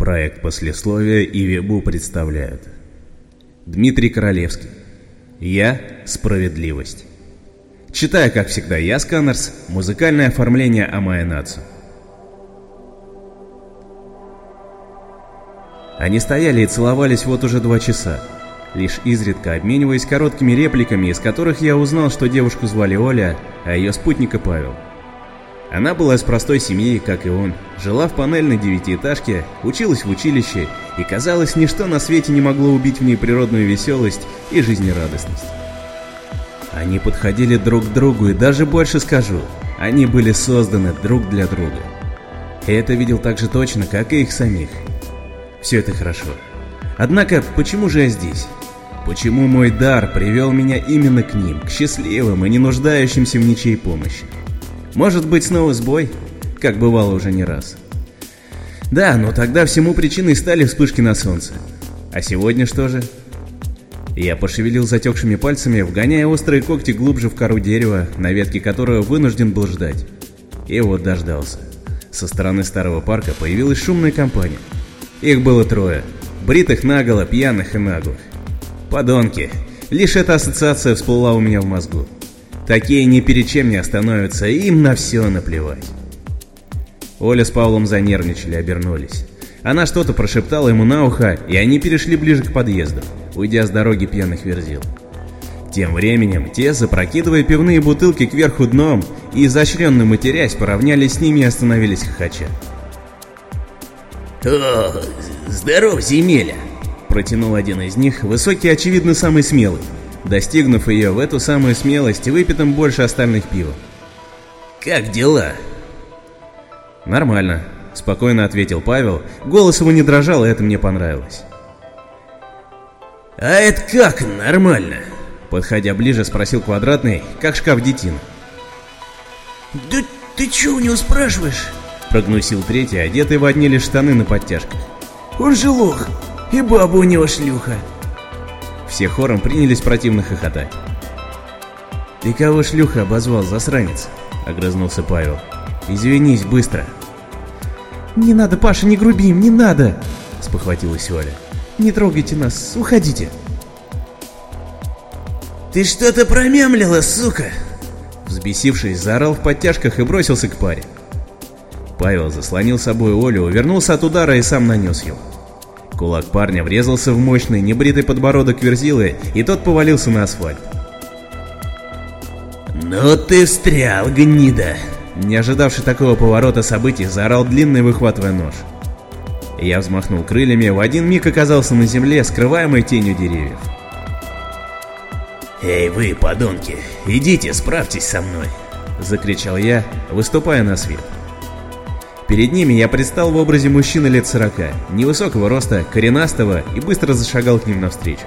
Проект послесловия и Вебу представляют. Дмитрий Королевский. Я – справедливость. Читаю, как всегда, я, Сканерс, музыкальное оформление Амая Нацу. Они стояли и целовались вот уже 2 часа, лишь изредка обмениваясь короткими репликами, из которых я узнал, что девушку звали Оля, а ее спутника Павел. Она была из простой семьи, как и он, жила в панельной 9-этажке, училась в училище, и, казалось, ничто на свете не могло убить в ней природную веселость и жизнерадостность. Они подходили друг к другу, и даже больше скажу, они были созданы друг для друга. И это видел так же точно, как и их самих. Все это хорошо. Однако, почему же я здесь? Почему мой дар привел меня именно к ним, к счастливым и не нуждающимся в ничьей помощи? Может быть, снова сбой, как бывало уже не раз. Да, но тогда всему причиной стали вспышки на солнце. А сегодня что же? Я пошевелил затекшими пальцами, вгоняя острые когти глубже в кору дерева, на ветке которого вынужден был ждать. И вот дождался. Со стороны старого парка появилась шумная компания. Их было 3, бритых наголо, пьяных и наглых. Подонки. Лишь эта ассоциация всплыла у меня в мозгу. Такие ни перед чем не остановятся, и им на все наплевать. Оля с Павлом занервничали, обернулись. Она что-то прошептала ему на ухо, и они перешли ближе к подъезду, уйдя с дороги пьяных верзил. Тем временем те, запрокидывая пивные бутылки кверху дном и изощренно матерясь, поравнялись с ними и остановились хохоча. «О, здоров, земеля!» — протянул один из них, высокий, очевидно, самый смелый, достигнув ее в эту самую смелость выпитым больше остальных пивом. «Как дела?» «Нормально», — спокойно ответил Павел, голос его не дрожал, и это мне понравилось. «А это как нормально?» — подходя ближе, спросил Квадратный, как шкаф детина. «Да ты чё у него спрашиваешь?» — прогнусил третий, одетый в одни лишь штаны на подтяжках. «Он же лох, и баба у него шлюха». Все хором принялись противно хохотать. «Ты кого шлюха обозвал, засранец?» — огрызнулся Павел. «Извинись быстро». «Не надо, Паша, не груби им, не надо!» — спохватилась Оля. «Не трогайте нас, уходите!» «Ты что-то промямлила, сука!» Взбесившись, заорал в подтяжках и бросился к паре. Павел заслонил собой Олю, увернулся от удара и сам нанес его. Кулак парня врезался в мощный, небритый подбородок Верзилы, и тот повалился на асфальт. «Ну ты встрял, гнида!» Не ожидавший такого поворота событий, заорал длинный, выхватывая нож. Я взмахнул крыльями, в один миг оказался на земле, скрываемой тенью деревьев. «Эй вы, подонки, идите, справьтесь со мной!» — закричал я, выступая на свет. Перед ними я предстал в образе мужчины лет 40, невысокого роста, коренастого, и быстро зашагал к ним навстречу.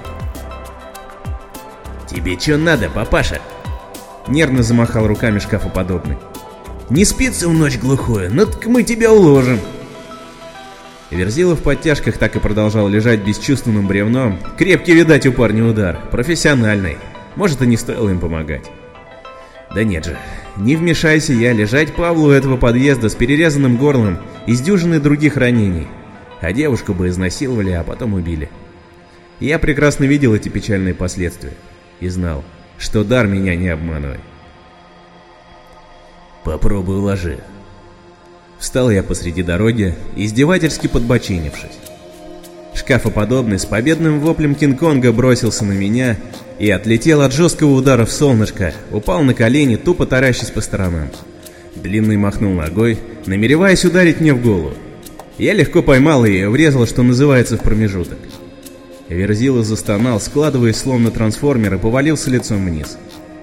«Тебе чё надо, папаша?» — нервно замахал руками шкафоподобный. «Не спится в ночь глухую, ну так мы тебя уложим!» Верзила в подтяжках так и продолжал лежать бесчувственным бревном. Крепкий, видать, у парня удар, профессиональный. Может, и не стоило им помогать. Да нет же, не вмешайся я лежать Павлу у этого подъезда с перерезанным горлом и с дюжиной других ранений. А девушку бы изнасиловали, а потом убили. Я прекрасно видел эти печальные последствия и знал, что дар меня не обманывает. «Попробуй уложи». Встал я посреди дороги, издевательски подбочинившись. Шкафоподобный с победным воплем Кинг-Конга бросился на меня и отлетел от жесткого удара в солнышко, упал на колени, тупо таращась по сторонам. Длинный махнул ногой, намереваясь ударить мне в голову. Я легко поймал ее и врезал, что называется, в промежуток. Верзила застонал, складываясь словно трансформер, и повалился лицом вниз.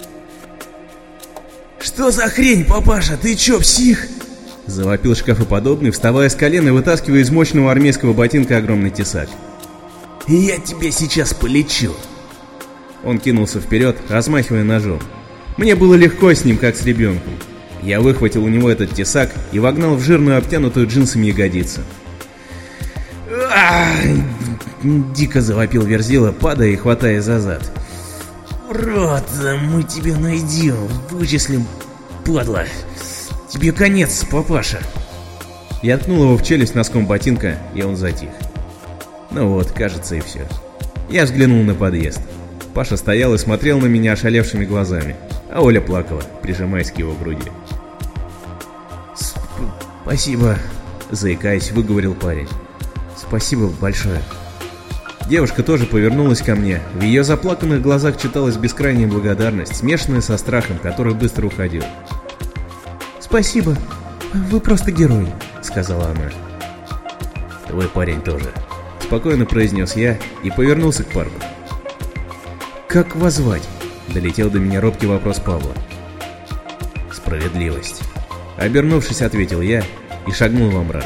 «Что за хрень, папаша, ты чё, псих?» — завопил шкафоподобный, вставая с колена и вытаскивая из мощного армейского ботинка огромный тесак. «Я тебя сейчас полечу!» Он кинулся вперед, размахивая ножом. Мне было легко с ним, как с ребенком. Я выхватил у него этот тесак и вогнал в жирную, обтянутую джинсами ягодицу. Дико завопил Верзила, падая и хватая за зад. «Урод, мы тебя найдем, вычислим, падла! Тебе конец, папаша!» Я ткнул его в челюсть носком ботинка, и он затих. Ну вот, кажется, и все. Я взглянул на подъезд. Паша стоял и смотрел на меня ошалевшими глазами, а Оля плакала, прижимаясь к его груди. «Спасибо», — заикаясь, выговорил парень. «Спасибо большое». Девушка тоже повернулась ко мне. В ее заплаканных глазах читалась бескрайняя благодарность, смешанная со страхом, который быстро уходил. «Спасибо, вы просто герой», — сказала она. «Твой парень тоже», — спокойно произнес я и повернулся к парку. «Как вас звать?» — долетел до меня робкий вопрос Павла. «Справедливость», — обернувшись, ответил я и шагнул во мрак.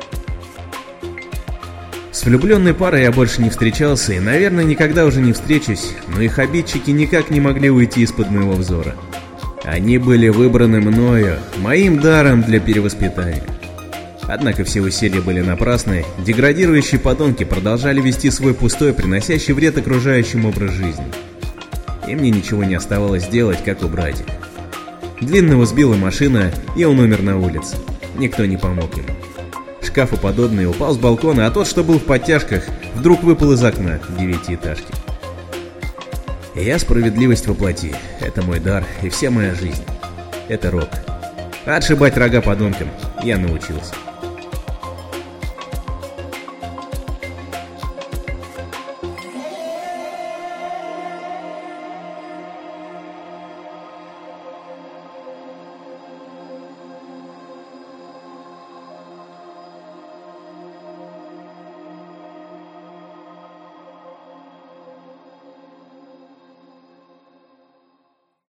С влюбленной парой я больше не встречался и, наверное, никогда уже не встречусь, но их обидчики никак не могли уйти из-под моего взора. Они были выбраны мною, моим даром для перевоспитания. Однако все усилия были напрасны, деградирующие подонки продолжали вести свой пустой, приносящий вред окружающим образ жизни. И мне ничего не оставалось делать, как убрать их. Длинного сбила машина, и он умер на улице. Никто не помог ему. Шкафоподобный упал с балкона, а тот, что был в подтяжках, вдруг выпал из окна девятиэтажки. Я справедливость воплоти. Это мой дар и вся моя жизнь. Это рок. Отшибать рога подонкам я научился.